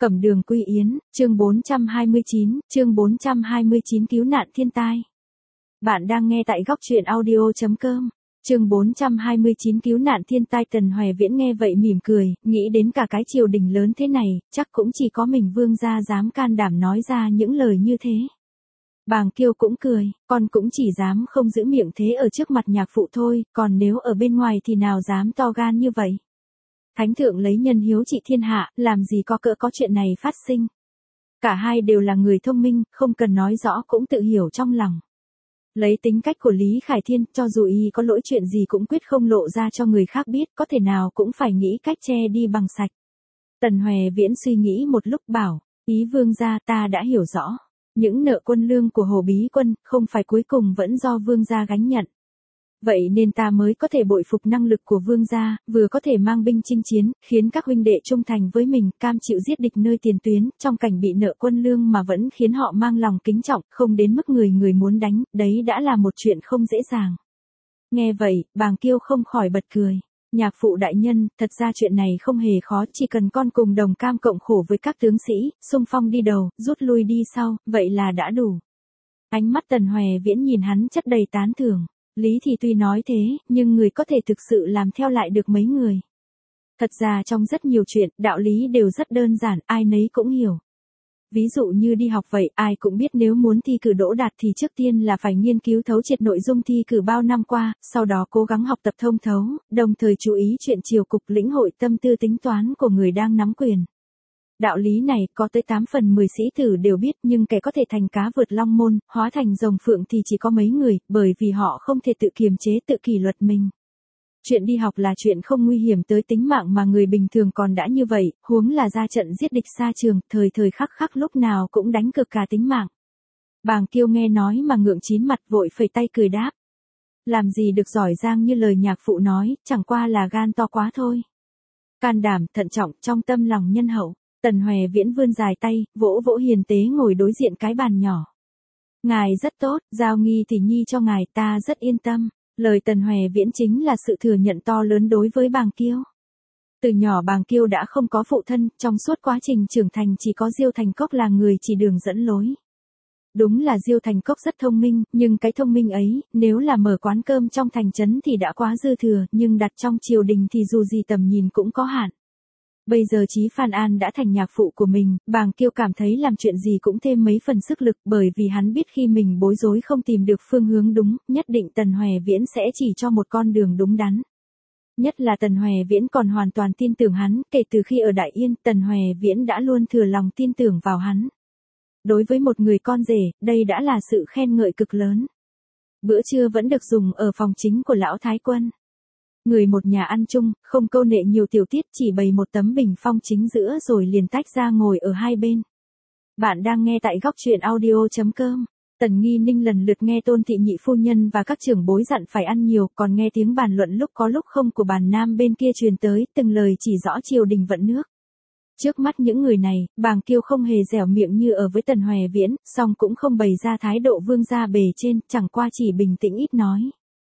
Cẩm Đường Quy Yến, chương 429 cứu nạn thiên tai. Bạn đang nghe tại góc truyện audio.com. Chương 429 cứu nạn thiên tai. Tần Hoè Viễn nghe vậy mỉm cười, nghĩ đến cả cái triều đình lớn thế này, chắc cũng chỉ có mình Vương gia dám can đảm nói ra những lời như thế. Bàng Kiêu cũng cười, con cũng chỉ dám không giữ miệng thế ở trước mặt nhạc phụ thôi, còn nếu ở bên ngoài thì nào dám to gan như vậy. Thánh thượng lấy nhân hiếu trị thiên hạ, làm gì có chuyện này phát sinh. Cả hai đều là người thông minh, không cần nói rõ cũng tự hiểu trong lòng. Lấy tính cách của Lý Khải Thiên, cho dù y có lỗi chuyện gì cũng quyết không lộ ra cho người khác biết, có thể nào cũng phải nghĩ cách che đi bằng sạch. Tần Hoè Viễn suy nghĩ một lúc bảo, ý Vương gia ta đã hiểu rõ. Những nợ quân lương của Hồ Bí Quân, không phải cuối cùng vẫn do Vương gia gánh nhận. Vậy nên ta mới có thể bội phục năng lực của Vương gia, vừa có thể mang binh chinh chiến, khiến các huynh đệ trung thành với mình, cam chịu giết địch nơi tiền tuyến, trong cảnh bị nợ quân lương mà vẫn khiến họ mang lòng kính trọng, không đến mức người muốn đánh, đấy đã là một chuyện không dễ dàng. Nghe vậy, Bàng Kiêu không khỏi bật cười. Nhạc phụ đại nhân, thật ra chuyện này không hề khó, chỉ cần con cùng đồng cam cộng khổ với các tướng sĩ, xung phong đi đầu, rút lui đi sau, vậy là đã đủ. Ánh mắt Tần Hoè Viễn nhìn hắn chất đầy tán thưởng. Lý thì tuy nói thế, nhưng người có thể thực sự làm theo lại được mấy người. Thật ra trong rất nhiều chuyện, đạo lý đều rất đơn giản, ai nấy cũng hiểu. Ví dụ như đi học vậy, ai cũng biết nếu muốn thi cử đỗ đạt thì trước tiên là phải nghiên cứu thấu triệt nội dung thi cử bao năm qua, sau đó cố gắng học tập thông thấu, đồng thời chú ý chuyện triều cục, lĩnh hội tâm tư tính toán của người đang nắm quyền. Đạo lý này có tới 8 phần 10 sĩ tử đều biết, nhưng kẻ có thể thành cá vượt long môn, hóa thành rồng phượng thì chỉ có mấy người, bởi vì họ không thể tự kiềm chế tự kỷ luật mình. Chuyện đi học là chuyện không nguy hiểm tới tính mạng mà người bình thường còn đã như vậy, huống là ra trận giết địch xa trường, thời khắc lúc nào cũng đánh cược cả tính mạng. Bàng Kiêu nghe nói mà ngượng chín mặt, vội phẩy tay cười đáp. Làm gì được giỏi giang như lời nhạc phụ nói, chẳng qua là gan to quá thôi. Can đảm, thận trọng, trong tâm lòng nhân hậu. Tần Hoè Viễn vươn dài tay, vỗ hiền tế ngồi đối diện cái bàn nhỏ. Ngài rất tốt, giao Nghi tỷ nhi cho ngài, ta rất yên tâm. Lời Tần Hoè Viễn chính là sự thừa nhận to lớn đối với Bàng Kiêu. Từ nhỏ Bàng Kiêu đã không có phụ thân, trong suốt quá trình trưởng thành chỉ có Diêu Thành Cốc là người chỉ đường dẫn lối. Đúng là Diêu Thành Cốc rất thông minh, nhưng cái thông minh ấy, nếu là mở quán cơm trong thành trấn thì đã quá dư thừa, nhưng đặt trong triều đình thì dù gì tầm nhìn cũng có hạn. Bây giờ Chí Phan An đã thành nhạc phụ của mình, Bàng Kiêu cảm thấy làm chuyện gì cũng thêm mấy phần sức lực, bởi vì hắn biết khi mình bối rối không tìm được phương hướng đúng, nhất định Tần Hoè Viễn sẽ chỉ cho một con đường đúng đắn. Nhất là Tần Hoè Viễn còn hoàn toàn tin tưởng hắn, kể từ khi ở Đại Yên, Tần Hoè Viễn đã luôn thừa lòng tin tưởng vào hắn. Đối với một người con rể, đây đã là sự khen ngợi cực lớn. Bữa trưa vẫn được dùng ở phòng chính của lão Thái Quân. Người một nhà ăn chung, không câu nệ nhiều tiểu tiết, chỉ bày một tấm bình phong chính giữa rồi liền tách ra ngồi ở hai bên. Bạn đang nghe tại góc truyện audio.com. Tần Nghi Ninh lần lượt nghe Tôn thị nhị phu nhân và các trưởng bối dặn phải ăn nhiều, còn nghe tiếng bàn luận lúc có lúc không của bàn nam bên kia truyền tới, từng lời chỉ rõ triều đình vận nước. Trước mắt những người này, Bàng Kiêu không hề dẻo miệng như ở với Tần Hoè Viễn, song cũng không bày ra thái độ vương gia bề trên, chẳng qua chỉ bình tĩnh ít nói.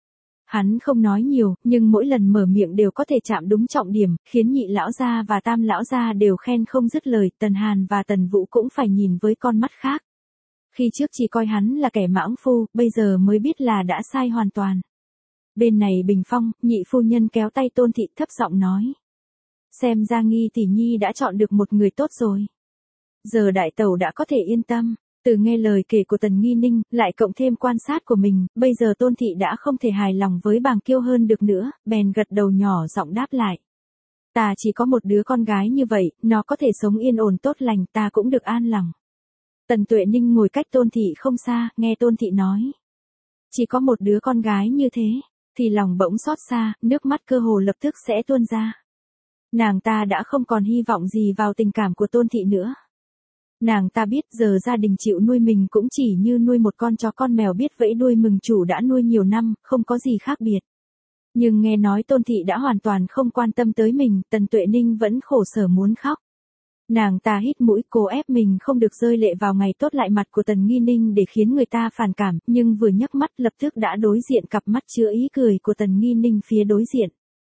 Hắn không nói nhiều, nhưng mỗi lần mở miệng đều có thể chạm đúng trọng điểm, khiến nhị lão gia và tam lão gia đều khen không dứt lời, Tần Hàn và Tần Vũ cũng phải nhìn với con mắt khác. Khi trước chỉ coi hắn là kẻ mãng phu, bây giờ mới biết là đã sai hoàn toàn. Bên này bình phong, nhị phu nhân kéo tay Tôn thị thấp giọng nói. Xem ra Nghi tỷ nhi đã chọn được một người tốt rồi. Giờ đại tẩu đã có thể yên tâm. Từ nghe lời kể của Tần Nghi Ninh, lại cộng thêm quan sát của mình, bây giờ Tôn thị đã không thể hài lòng với Bàng Kiêu hơn được nữa, bèn gật đầu nhỏ giọng đáp lại. Ta chỉ có một đứa con gái như vậy, nó có thể sống yên ổn tốt lành, ta cũng được an lòng. Tần Tuệ Ninh ngồi cách Tôn thị không xa, nghe Tôn thị nói. Chỉ có một đứa con gái như thế, thì lòng bỗng xót xa, nước mắt cơ hồ lập tức sẽ tuôn ra. Nàng ta đã không còn hy vọng gì vào tình cảm của Tôn thị nữa. Nàng ta biết giờ gia đình chịu nuôi mình cũng chỉ như nuôi một con chó con mèo biết vẫy đuôi mừng chủ đã nuôi nhiều năm, không có gì khác biệt. Nhưng nghe nói Tôn thị đã hoàn toàn không quan tâm tới mình, Tần Tuệ Ninh vẫn khổ sở muốn khóc. Nàng ta hít mũi cố ép mình không được rơi lệ vào ngày tốt lại mặt của Tần Nghi Ninh để khiến người ta phản cảm, nhưng vừa nhấc mắt lập tức đã đối diện cặp mắt chứa ý cười của Tần Nghi Ninh phía đối diện.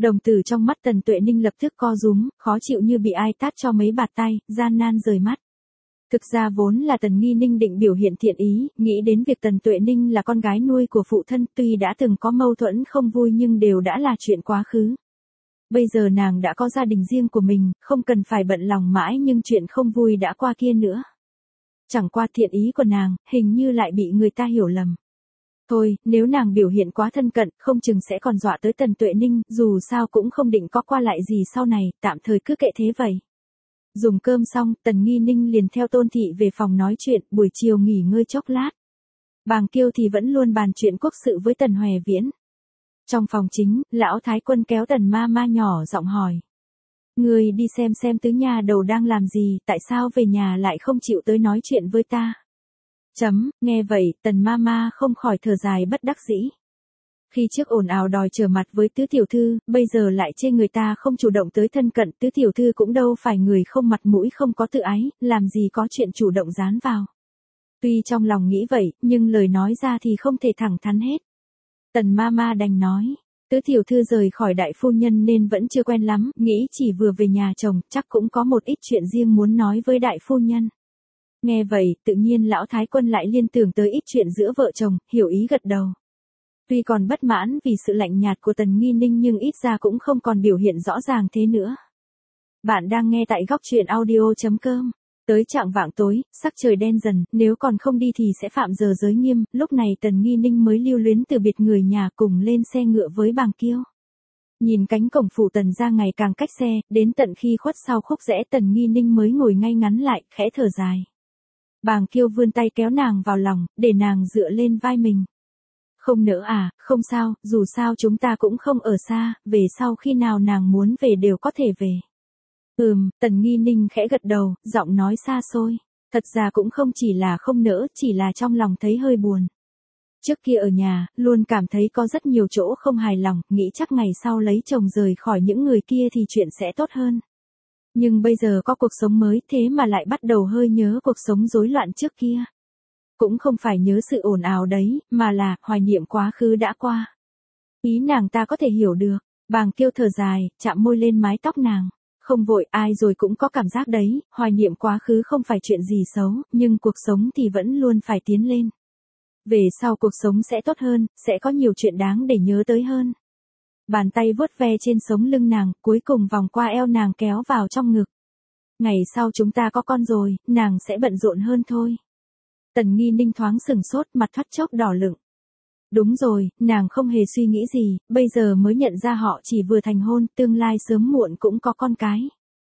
Đồng tử trong mắt Tần Tuệ Ninh lập tức co rúm, khó chịu như bị ai tát cho mấy bạt tay, gian nan rời mắt. Thực ra vốn là Tần Nghi Ninh định biểu hiện thiện ý, nghĩ đến việc Tần Tuệ Ninh là con gái nuôi của phụ thân, tuy đã từng có mâu thuẫn không vui nhưng đều đã là chuyện quá khứ. Bây giờ nàng đã có gia đình riêng của mình, không cần phải bận lòng mãi nhưng chuyện không vui đã qua kia nữa. Chẳng qua thiện ý của nàng, hình như lại bị người ta hiểu lầm. Thôi, nếu nàng biểu hiện quá thân cận, không chừng sẽ còn dọa tới Tần Tuệ Ninh, dù sao cũng không định có qua lại gì sau này, tạm thời cứ kệ thế vậy. Dùng cơm xong, Tần Nghi Ninh liền theo Tôn Thị về phòng nói chuyện, buổi chiều nghỉ ngơi chốc lát. Bàng Kiêu thì vẫn luôn bàn chuyện quốc sự với Tần Hòe Viễn. Trong phòng chính, lão Thái Quân kéo Tần ma ma nhỏ giọng hỏi. Ngươi đi xem tứ nhà đầu đang làm gì, tại sao về nhà lại không chịu tới nói chuyện với ta? Nghe vậy, Tần ma ma không khỏi thở dài bất đắc dĩ. Khi trước ồn ào đòi trở mặt với tứ tiểu thư, bây giờ lại chê người ta không chủ động tới thân cận, tứ tiểu thư cũng đâu phải người không mặt mũi không có tự ái, làm gì có chuyện chủ động dán vào. Tuy trong lòng nghĩ vậy, nhưng lời nói ra thì không thể thẳng thắn hết. Tần ma ma đành nói, tứ tiểu thư rời khỏi đại phu nhân nên vẫn chưa quen lắm, nghĩ chỉ vừa về nhà chồng, chắc cũng có một ít chuyện riêng muốn nói với đại phu nhân. Nghe vậy, tự nhiên lão Thái Quân lại liên tưởng tới ít chuyện giữa vợ chồng, hiểu ý gật đầu. Tuy còn bất mãn vì sự lạnh nhạt của Tần Nghi Ninh nhưng ít ra cũng không còn biểu hiện rõ ràng thế nữa. Bạn đang nghe tại góc truyện audio.com. Tới chạng vạng tối, sắc trời đen dần, nếu còn không đi thì sẽ phạm giờ giới nghiêm, lúc này Tần Nghi Ninh mới lưu luyến từ biệt người nhà cùng lên xe ngựa với Bàng Kiêu. Nhìn cánh cổng phủ Tần ra ngày càng cách xe, đến tận khi khuất sau khúc rẽ Tần Nghi Ninh mới ngồi ngay ngắn lại, khẽ thở dài. Bàng Kiêu vươn tay kéo nàng vào lòng, để nàng dựa lên vai mình. Không nỡ à, không sao, dù sao chúng ta cũng không ở xa, về sau khi nào nàng muốn về đều có thể về. Tần Nghi Ninh khẽ gật đầu, giọng nói xa xôi. Thật ra cũng không chỉ là không nỡ, chỉ là trong lòng thấy hơi buồn. Trước kia ở nhà, luôn cảm thấy có rất nhiều chỗ không hài lòng, nghĩ chắc ngày sau lấy chồng rời khỏi những người kia thì chuyện sẽ tốt hơn. Nhưng bây giờ có cuộc sống mới thế mà lại bắt đầu hơi nhớ cuộc sống rối loạn trước kia. Cũng không phải nhớ sự ồn ào đấy, mà là hoài niệm quá khứ đã qua. Ý nàng ta có thể hiểu được, Bàng Kiêu thở dài, chạm môi lên mái tóc nàng. Không vội, ai rồi cũng có cảm giác đấy, hoài niệm quá khứ không phải chuyện gì xấu, nhưng cuộc sống thì vẫn luôn phải tiến lên. Về sau cuộc sống sẽ tốt hơn, sẽ có nhiều chuyện đáng để nhớ tới hơn. Bàn tay vuốt ve trên sống lưng nàng, cuối cùng vòng qua eo nàng kéo vào trong ngực. Ngày sau chúng ta có con rồi, nàng sẽ bận rộn hơn thôi. Tần Nghi Ninh thoáng sừng sốt, mặt thoắt chốc đỏ lựng. Đúng rồi, nàng không hề suy nghĩ gì, bây giờ mới nhận ra họ chỉ vừa thành hôn, tương lai sớm muộn cũng có con cái.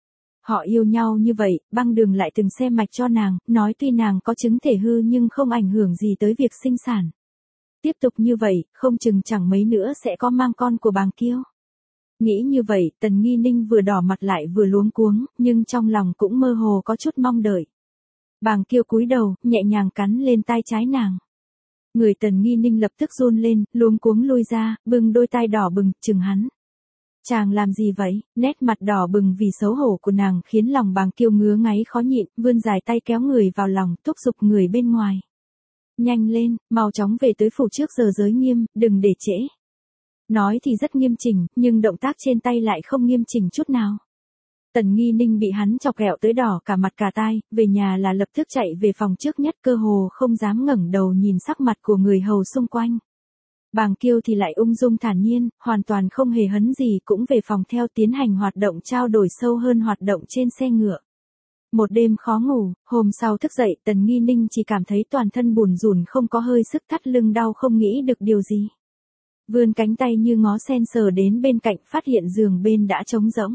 Họ yêu nhau như vậy, Băng Đường lại từng xem mạch cho nàng, nói tuy nàng có chứng thể hư nhưng không ảnh hưởng gì tới việc sinh sản. Tiếp tục như vậy, không chừng chẳng mấy nữa sẽ có mang con của Bàng Kiêu. Nghĩ như vậy, Tần Nghi Ninh vừa đỏ mặt lại vừa luống cuống, nhưng trong lòng cũng mơ hồ có chút mong đợi. Bàng Kiêu cúi đầu, nhẹ nhàng cắn lên tai trái nàng. Người Tần Nghi Ninh lập tức run lên, luống cuống lui ra, bưng đôi tai đỏ bừng, chừng hắn. Chàng làm gì vậy? Nét mặt đỏ bừng vì xấu hổ của nàng khiến lòng Bàng Kiêu ngứa ngáy khó nhịn, vươn dài tay kéo người vào lòng, thúc giục người bên ngoài. Nhanh lên, mau chóng về tới phủ trước giờ giới nghiêm, đừng để trễ. Nói thì rất nghiêm chỉnh, nhưng động tác trên tay lại không nghiêm chỉnh chút nào. Tần Nghi Ninh bị hắn chọc ghẹo tới đỏ cả mặt cả tai, về nhà là lập tức chạy về phòng trước nhất, cơ hồ không dám ngẩng đầu nhìn sắc mặt của người hầu xung quanh. Bàng Kiêu thì lại ung dung thản nhiên, hoàn toàn không hề hấn gì, cũng về phòng theo tiến hành hoạt động trao đổi sâu hơn hoạt động trên xe ngựa. Một đêm khó ngủ, hôm sau thức dậy Tần Nghi Ninh chỉ cảm thấy toàn thân bùn rùn không có hơi sức, thắt lưng đau không nghĩ được điều gì. Vươn cánh tay như ngó sen sờ đến bên cạnh, phát hiện giường bên đã trống rỗng.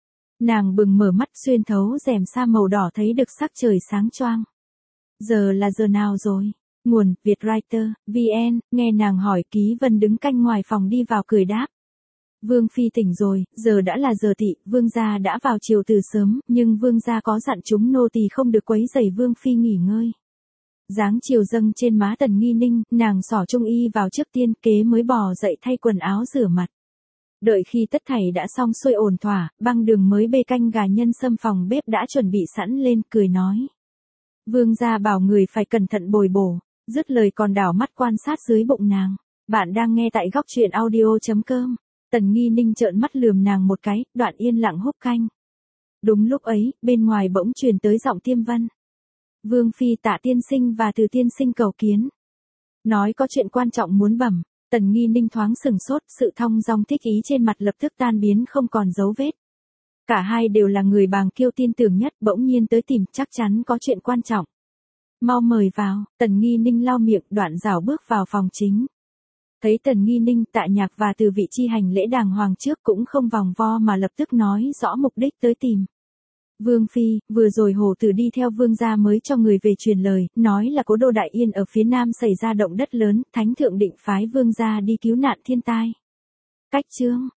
Nàng bừng mở mắt, xuyên thấu rèm sa màu đỏ thấy được sắc trời sáng choang. Giờ là giờ nào rồi? Nguồn, Vietwriter, VN, nghe nàng hỏi Ký Vân đứng canh ngoài phòng đi vào cười đáp. Vương Phi tỉnh rồi, giờ đã là giờ tỵ, Vương gia đã vào chiều từ sớm, nhưng Vương gia có dặn chúng nô tỳ không được quấy rầy Vương Phi nghỉ ngơi. Dáng chiều dâng trên má Tần Nghi Ninh, nàng xỏ trung y vào trước tiên, kế mới bò dậy thay quần áo rửa mặt. Đợi khi tất thảy đã xong xuôi ổn thỏa, Băng Đường mới bê canh gà nhân sâm phòng bếp đã chuẩn bị sẵn lên, cười nói. Vương gia bảo người phải cẩn thận bồi bổ, dứt lời còn đảo mắt quan sát dưới bụng nàng. Bạn đang nghe tại góc truyện audio.com. Tần Nghi Ninh trợn mắt lườm nàng một cái, đoạn yên lặng húp canh. Đúng lúc ấy, bên ngoài bỗng truyền tới giọng Tiêm Vân. Vương phi Tạ tiên sinh và Từ tiên sinh cầu kiến. Nói có chuyện quan trọng muốn bẩm. Tần Nghi Ninh thoáng sừng sốt, sự thong dong thích ý trên mặt lập tức tan biến không còn dấu vết. Cả hai đều là người bàng kiêu tin tưởng nhất, bỗng nhiên tới tìm, chắc chắn có chuyện quan trọng. Mau mời vào. Tần Nghi Ninh lau miệng, đoạn rảo bước vào phòng chính. Thấy Tần Nghi Ninh, Tạ Nhạc và Từ vị chi hành lễ đàng hoàng trước cũng không vòng vo mà lập tức nói rõ mục đích tới tìm. Vương phi, vừa rồi Hồ Tử đi theo vương gia mới cho người về truyền lời, nói là cố đô Đại Yên ở phía nam xảy ra động đất lớn, thánh thượng định phái vương gia đi cứu nạn thiên tai. Cách chương